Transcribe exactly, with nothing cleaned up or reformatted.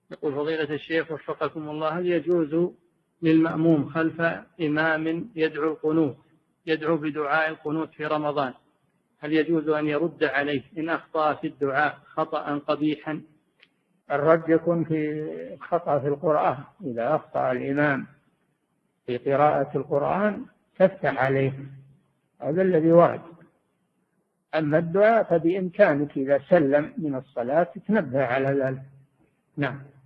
يقول فضيلة الشيخ وفقكم الله، هل يجوز للمأموم خلف إمام يدعو القنوت يدعو بدعاء القنوت في رمضان، هل يجوز أن يرد عليه إن أخطأ في الدعاء خطأ قبيحا؟ الرد يكون في خطأ في القرآن. إذا أخطأ الإمام في قراءة القرآن تفتح عليه، هذا الذي ورد. أما الدعاء فبإمكانك إذا سلم من الصلاة تنبه على ذلك. نعم.